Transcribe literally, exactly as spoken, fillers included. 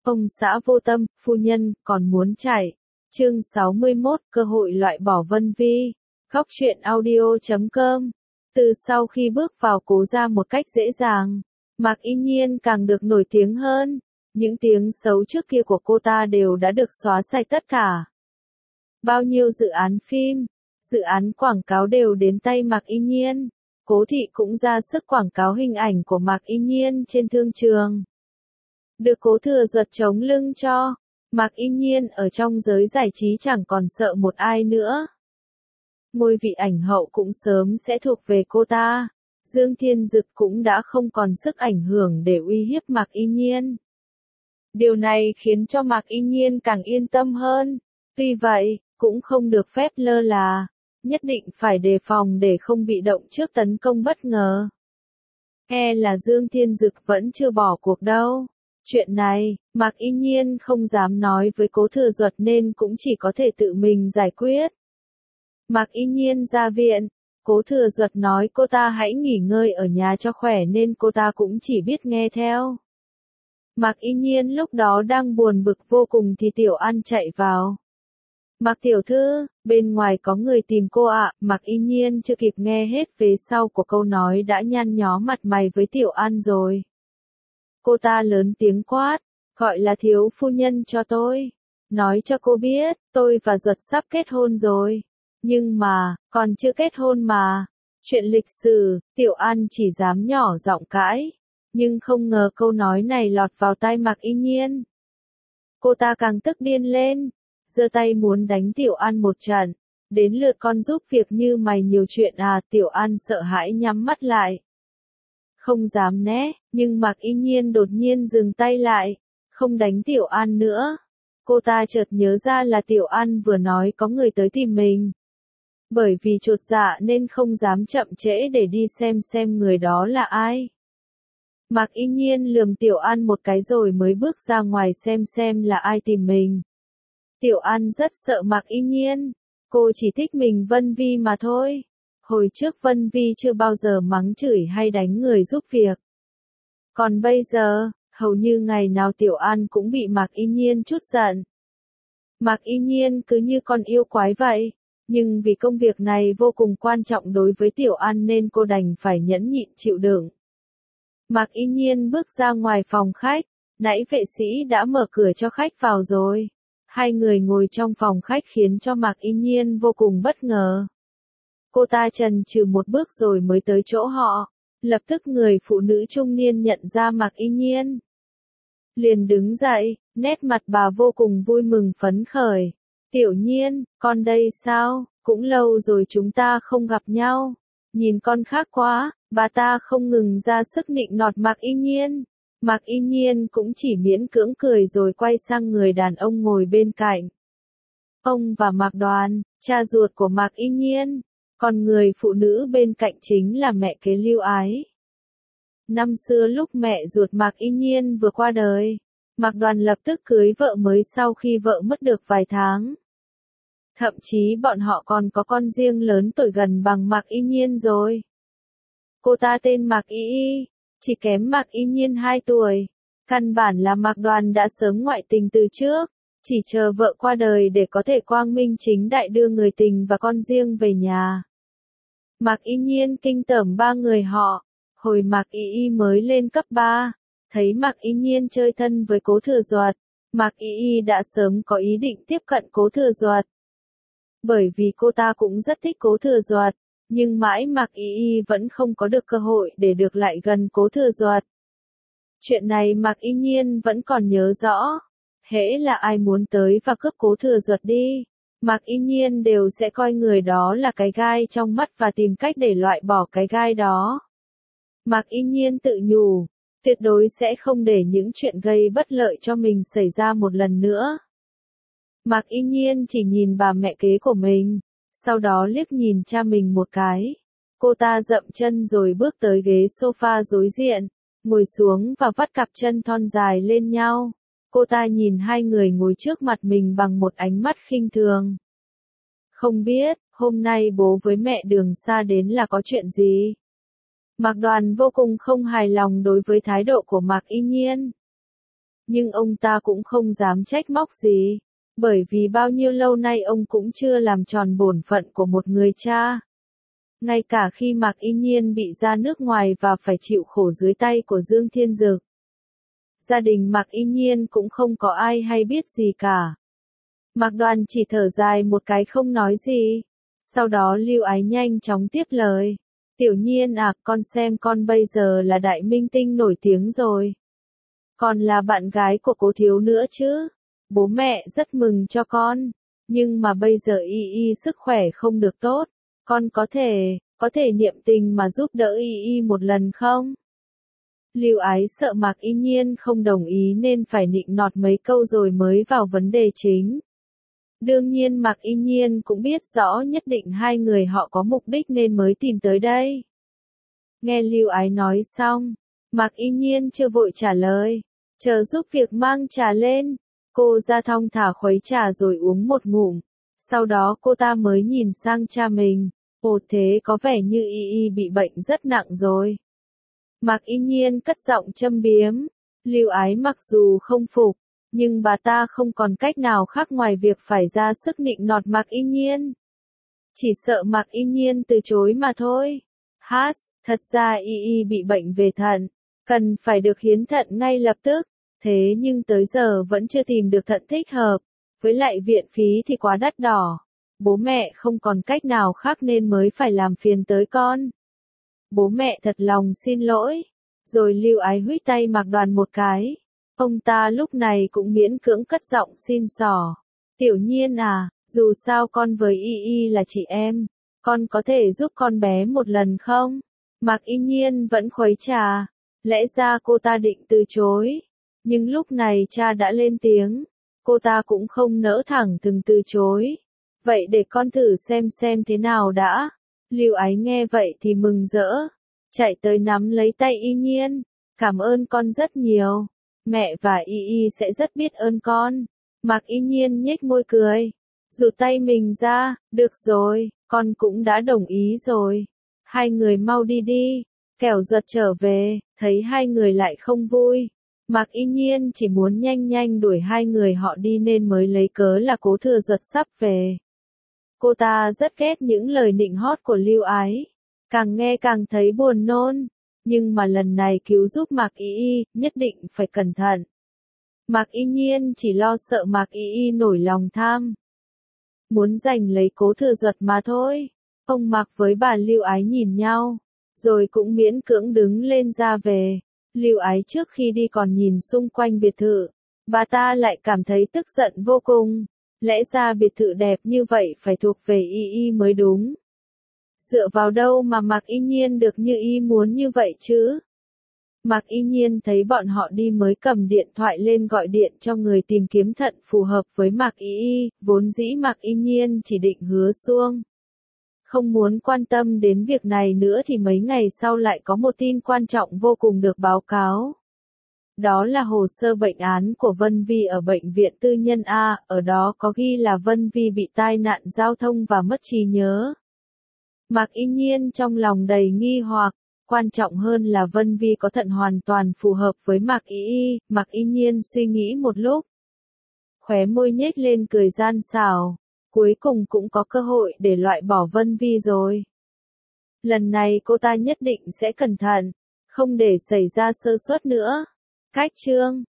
Ông xã vô tâm, phu nhân, còn muốn chạy. Chương sáu mươi mốt, cơ hội loại bỏ Vân Vi. Góc truyện audio chấm com. Từ sau khi bước vào Cố gia một cách dễ dàng, Mạc Y Nhiên càng được nổi tiếng hơn. Những tiếng xấu trước kia của cô ta đều đã được xóa sạch tất cả. Bao nhiêu dự án phim, dự án quảng cáo đều đến tay Mạc Y Nhiên. Cố thị cũng ra sức quảng cáo hình ảnh của Mạc Y Nhiên trên thương trường. Được Cố Thừa Duật chống lưng cho, Mạc Y Nhiên ở trong giới giải trí chẳng còn sợ một ai nữa. Ngôi vị ảnh hậu cũng sớm sẽ thuộc về cô ta. Dương Thiên Dực cũng đã không còn sức ảnh hưởng để uy hiếp Mạc Y Nhiên. Điều này khiến cho Mạc Y Nhiên càng yên tâm hơn. Tuy vậy, cũng không được phép lơ là. Nhất định phải đề phòng để không bị động trước tấn công bất ngờ. E là Dương Thiên Dực vẫn chưa bỏ cuộc đâu. Chuyện này, Mạc Y Nhiên không dám nói với Cố Thừa Duật nên cũng chỉ có thể tự mình giải quyết. Mạc Y Nhiên ra viện, Cố Thừa Duật nói cô ta hãy nghỉ ngơi ở nhà cho khỏe nên cô ta cũng chỉ biết nghe theo. Mạc Y Nhiên lúc đó đang buồn bực vô cùng thì Tiểu An chạy vào. Mạc tiểu thư, bên ngoài có người tìm cô ạ. Mạc Y Nhiên chưa kịp nghe hết vế sau của câu nói đã nhăn nhó mặt mày với Tiểu An rồi. Cô ta lớn tiếng quát, gọi là thiếu phu nhân cho tôi. Nói cho cô biết, tôi và Duật sắp kết hôn rồi. Nhưng mà, còn chưa kết hôn mà. Chuyện lịch sử, Tiểu An chỉ dám nhỏ giọng cãi. Nhưng không ngờ câu nói này lọt vào tai Mạc Y Nhiên. Cô ta càng tức điên lên, giơ tay muốn đánh Tiểu An một trận. Đến lượt con giúp việc như mày nhiều chuyện à? Tiểu An sợ hãi nhắm mắt lại. Không dám né, nhưng Mạc Y Nhiên đột nhiên dừng tay lại, không đánh Tiểu An nữa. Cô ta chợt nhớ ra là Tiểu An vừa nói có người tới tìm mình. Bởi vì chột dạ nên không dám chậm trễ để đi xem xem người đó là ai. Mạc Y Nhiên lườm Tiểu An một cái rồi mới bước ra ngoài xem xem là ai tìm mình. Tiểu An rất sợ Mạc Y Nhiên, cô chỉ thích mình Vân Vi mà thôi. Hồi trước Vân Vi chưa bao giờ mắng chửi hay đánh người giúp việc. Còn bây giờ, hầu như ngày nào Tiểu An cũng bị Mạc Y Nhiên trút giận. Mạc Y Nhiên cứ như con yêu quái vậy, nhưng vì công việc này vô cùng quan trọng đối với Tiểu An nên cô đành phải nhẫn nhịn chịu đựng. Mạc Y Nhiên bước ra ngoài phòng khách, nãy vệ sĩ đã mở cửa cho khách vào rồi. Hai người ngồi trong phòng khách khiến cho Mạc Y Nhiên vô cùng bất ngờ. Cô ta chần chừ một bước rồi mới tới chỗ họ. Lập tức người phụ nữ trung niên nhận ra Mạc Y Nhiên. Liền đứng dậy, nét mặt bà vô cùng vui mừng phấn khởi. Tiểu Nhiên, con đây sao? Cũng lâu rồi chúng ta không gặp nhau. Nhìn con khác quá, bà ta không ngừng ra sức nịnh nọt Mạc Y Nhiên. Mạc Y Nhiên cũng chỉ miễn cưỡng cười rồi quay sang người đàn ông ngồi bên cạnh. Ông và Mạc Đoàn, cha ruột của Mạc Y Nhiên. Còn người phụ nữ bên cạnh chính là mẹ kế Lưu Ái. Năm xưa lúc mẹ ruột Mạc Y Nhiên vừa qua đời, Mạc Đoàn lập tức cưới vợ mới sau khi vợ mất được vài tháng. Thậm chí bọn họ còn có con riêng lớn tuổi gần bằng Mạc Y Nhiên rồi. Cô ta tên Mạc Y Y, chỉ kém Mạc Y Nhiên hai tuổi. Căn bản là Mạc Đoàn đã sớm ngoại tình từ trước, chỉ chờ vợ qua đời để có thể quang minh chính đại đưa người tình và con riêng về nhà. Mạc Y Nhiên kinh tởm ba người họ. Hồi Mạc Y Y mới lên cấp ba, thấy Mạc Y Nhiên chơi thân với Cố Thừa Duật, Mạc Y Y đã sớm có ý định tiếp cận Cố Thừa Duật. Bởi vì cô ta cũng rất thích Cố Thừa Duật, nhưng mãi Mạc Y Y vẫn không có được cơ hội để được lại gần Cố Thừa Duật. Chuyện này Mạc Y Nhiên vẫn còn nhớ rõ. Hễ là ai muốn tới và cướp Cố Thừa Duật đi, Mạc Y Nhiên đều sẽ coi người đó là cái gai trong mắt và tìm cách để loại bỏ cái gai đó. Mạc Y Nhiên tự nhủ, tuyệt đối sẽ không để những chuyện gây bất lợi cho mình xảy ra một lần nữa. Mạc Y Nhiên chỉ nhìn bà mẹ kế của mình, sau đó liếc nhìn cha mình một cái. Cô ta dậm chân rồi bước tới ghế sofa đối diện, ngồi xuống và vắt cặp chân thon dài lên nhau. Cô ta nhìn hai người ngồi trước mặt mình bằng một ánh mắt khinh thường. Không biết, hôm nay bố với mẹ đường xa đến là có chuyện gì? Mạc Đoàn vô cùng không hài lòng đối với thái độ của Mạc Y Nhiên. Nhưng ông ta cũng không dám trách móc gì, bởi vì bao nhiêu lâu nay ông cũng chưa làm tròn bổn phận của một người cha. Ngay cả khi Mạc Y Nhiên bị ra nước ngoài và phải chịu khổ dưới tay của Dương Thiên Dực, gia đình Mạc Y Nhiên cũng không có ai hay biết gì cả. Mạc Đoàn chỉ thở dài một cái không nói gì. Sau đó Lưu Ái nhanh chóng tiếp lời. Tiểu Nhiên à, con xem con bây giờ là đại minh tinh nổi tiếng rồi. Còn là bạn gái của Cố Thiếu nữa chứ. Bố mẹ rất mừng cho con. Nhưng mà bây giờ Y Y sức khỏe không được tốt. Con có thể, có thể niệm tình mà giúp đỡ Y Y một lần không? Lưu Ái sợ Mạc Y Nhiên không đồng ý nên phải nịnh nọt mấy câu rồi mới vào vấn đề chính. Đương nhiên Mạc Y Nhiên cũng biết rõ nhất định hai người họ có mục đích nên mới tìm tới đây. Nghe Lưu Ái nói xong, Mạc Y Nhiên chưa vội trả lời, chờ giúp việc mang trà lên. Cô ra thong thả khuấy trà rồi uống một ngụm. Sau đó cô ta mới nhìn sang cha mình. Ồ, thế có vẻ như Y Y bị bệnh rất nặng rồi. Mạc Y Nhiên cất giọng châm biếm. Lưu Ái mặc dù không phục, nhưng bà ta không còn cách nào khác ngoài việc phải ra sức nịnh nọt Mạc Y Nhiên. Chỉ sợ Mạc Y Nhiên từ chối mà thôi. Hát, thật ra Y Y bị bệnh về thận, cần phải được hiến thận ngay lập tức. Thế nhưng tới giờ vẫn chưa tìm được thận thích hợp. Với lại viện phí thì quá đắt đỏ. Bố mẹ không còn cách nào khác nên mới phải làm phiền tới con. Bố mẹ thật lòng xin lỗi. Rồi Lưu Ái huých tay Mạc Đoàn một cái. Ông ta lúc này cũng miễn cưỡng cất giọng xin xỏ. Tiểu Nhiên à, dù sao con với Y Y là chị em. Con có thể giúp con bé một lần không? Mạc Y Nhiên vẫn khuấy trà. Lẽ ra cô ta định từ chối. Nhưng lúc này cha đã lên tiếng. Cô ta cũng không nỡ thẳng thừng từ chối. Vậy để con thử xem xem thế nào đã. Lưu Ái nghe vậy thì mừng rỡ. Chạy tới nắm lấy tay Y Nhiên. Cảm ơn con rất nhiều. Mẹ và Y Y sẽ rất biết ơn con. Mạc Y Nhiên nhếch môi cười. Rụt tay mình ra. Được rồi, con cũng đã đồng ý rồi. Hai người mau đi đi. Kẻo Duật trở về, thấy hai người lại không vui. Mạc Y Nhiên chỉ muốn nhanh nhanh đuổi hai người họ đi nên mới lấy cớ là Cố Thừa Duật sắp về. Cô ta rất ghét những lời nịnh hót của Lưu Ái. Càng nghe càng thấy buồn nôn. Nhưng mà lần này cứu giúp Mạc Y Y, nhất định phải cẩn thận. Mạc Y Nhiên chỉ lo sợ Mạc Y Y nổi lòng tham. Muốn giành lấy Cố Thừa Duật mà thôi. Ông Mạc với bà Lưu Ái nhìn nhau. Rồi cũng miễn cưỡng đứng lên ra về. Lưu Ái trước khi đi còn nhìn xung quanh biệt thự. Bà ta lại cảm thấy tức giận vô cùng. Lẽ ra biệt thự đẹp như vậy phải thuộc về Y Y mới đúng. Dựa vào đâu mà Mạc Y Nhiên được như Y muốn như vậy chứ? Mạc Y Nhiên thấy bọn họ đi mới cầm điện thoại lên gọi điện cho người tìm kiếm thận phù hợp với Mạc Y Y. Vốn dĩ Mạc Y Nhiên chỉ định hứa xuông. Không muốn quan tâm đến việc này nữa thì mấy ngày sau lại có một tin quan trọng vô cùng được báo cáo. Đó là hồ sơ bệnh án của Vân Vi ở bệnh viện tư nhân A, ở đó có ghi là Vân Vi bị tai nạn giao thông và mất trí nhớ. Mạc Y Nhiên trong lòng đầy nghi hoặc, quan trọng hơn là Vân Vi có thận hoàn toàn phù hợp với Mạc Y Y. Mạc Y Nhiên suy nghĩ một lúc, khóe môi nhếch lên cười gian xảo. Cuối cùng cũng có cơ hội để loại bỏ Vân Vi rồi. Lần này cô ta nhất định sẽ cẩn thận, không để xảy ra sơ suất nữa. Cách chương